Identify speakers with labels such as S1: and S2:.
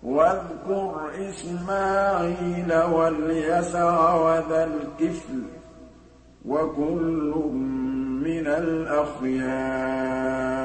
S1: وَاذْكُرْ إِسْمَاعِيلَ وَالْيَسَعَ وَذَا الْكِفْلِ ۖ وَكُلٌّ مِّنَ الْأَخْيَارِ